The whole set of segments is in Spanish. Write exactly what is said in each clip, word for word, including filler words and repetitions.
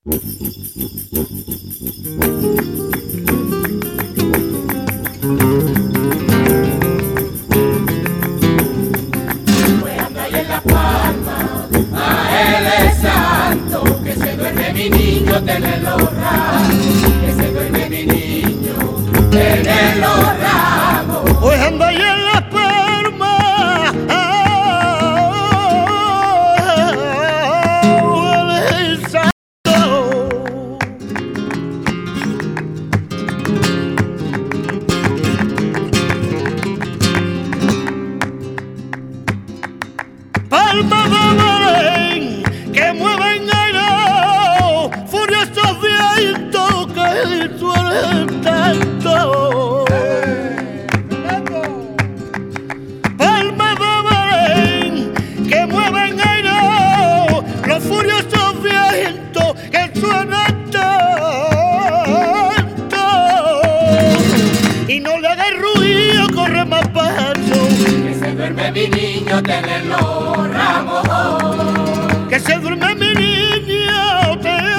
Pues anda ahí en La Palma, a él es santo, que se duerme mi niño, tenelo ramos, que se duerme mi niño, tenelo ramos. Pues anda ahí en La Palma, él es santo. Palma de Belén, que mueven aire, furiosos vientos que suelen tanto. Palma de Belén, que mueven aire, los furiosos vientos que suenan tanto. Y no le hagas ruido, corre más paso. Que se duerme mi niño, tenelo ramos. Que se duerme mi niño,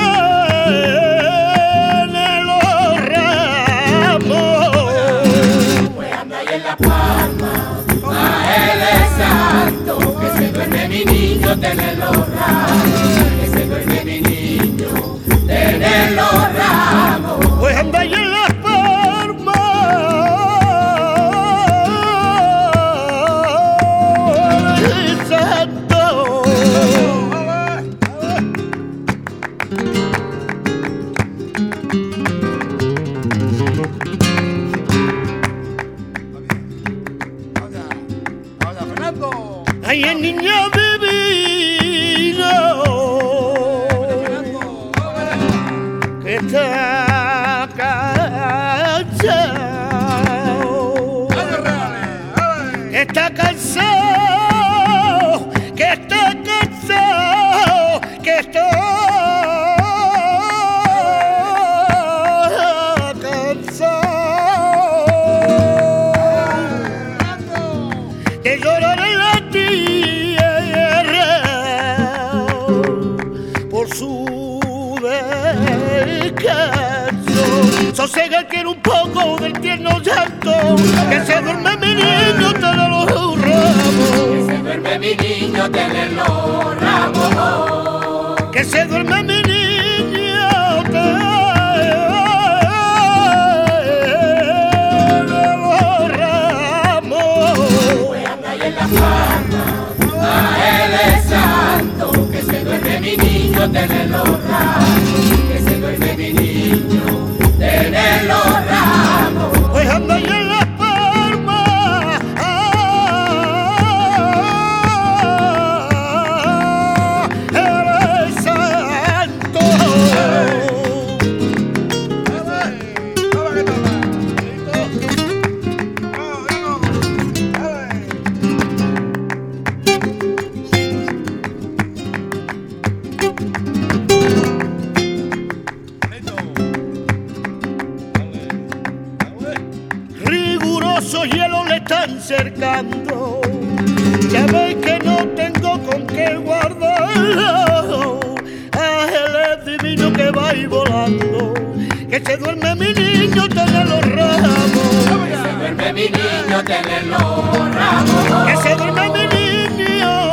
tiene los ramos. Pues anda ahí en La Palma, a él es santo, que se duerme mi niño, tenelo ramos. Que se duerme mi niño, tenelo ramos. Pues anda ahí en Las Palmas, el santo. Ay, el niño divino que está cansado, que está cansado, que está cansado, que está cansado de llorar en la tierra por su descanso. Sosega, quiero un poco del tierno llanto, que se duerme mi niño, todos los Que ramos. se duerme mi niño, tenelo ramos. Que se duerme mi niño, todos los ramos. Pues anda ahí en La Palma, a él es santo, que se duerme mi niño, tenelo ramos. Que se duerme mi niño, tenelo ramos. Pues anda ahí en Las Palmas, eres santo. Rigurosos hielos le están cercando, ya veis que no tengo con qué guardarlo. Ángeles divinos que vais volando, que se duerme mi niño, tiene los ramos. Que se duerme mi niño, tenelo ramos. Que se duerme mi niño,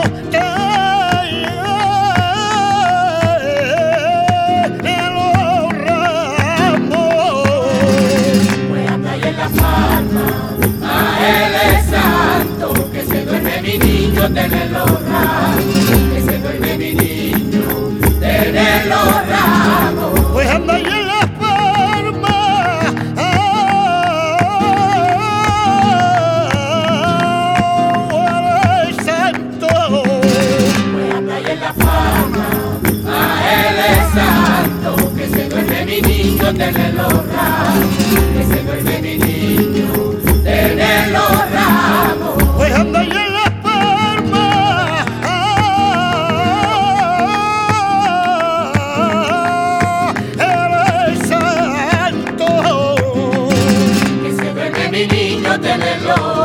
tiene los ramos. Pues anda ahí en La Palma, a él es santo, que se duerme mi niño, tenelo ramos. Que se duerme mi niño, tenelo ramos. Pues anda ahí en Las Palmas, eres santo. Pues anda ahí en La Palma, a él es santo, que se duerme mi niño, tenelo ramos. Que se duerme mi niño, tenelo ramos. Pues anda ahí en Las Palmas, eres santo. Que se duerme mi niño, tenelo